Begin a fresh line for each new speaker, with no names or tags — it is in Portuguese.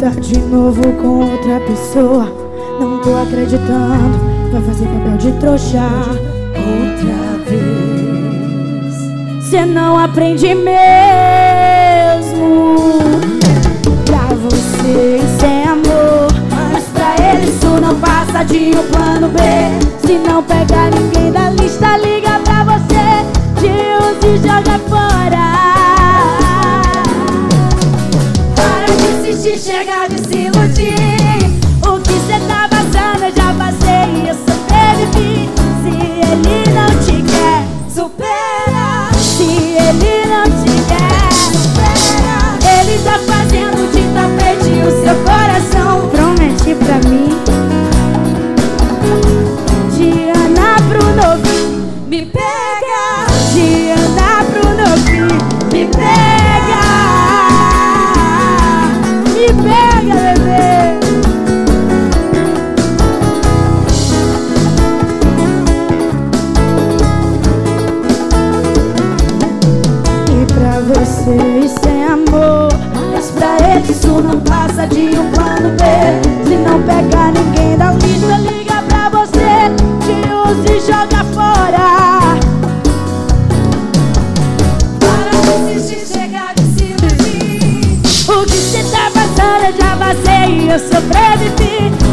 de novo com outra pessoa. Não tô acreditando, vai fazer papel de trouxa outra vez. Cê não aprende mesmo. Pra você isso é amor, mas pra ele isso não passa de um plano B. Se não pegar ninguém da lista, liga pra você, te usa e joga fora. Para de insistir, chega de se iludir. O que cê tá passando eu já passei e eu sobrevivi. Se ele não te quer, supera. Se ele não te quer, supera. Ele tá fazendo de tapete o seu coração. Promete pra mim de Ana pro novinho, me pega. De Ana pro novinho, me pega. Me pega, bebê. E pra você isso é amor, mas pra ele isso não passa de um plano B. Se não pegar ninguém da lista, liga pra você, te usa e joga fora. Para de insistir, chega de se iludir. O que cê tá passando eu já passei e eu sobrevivi.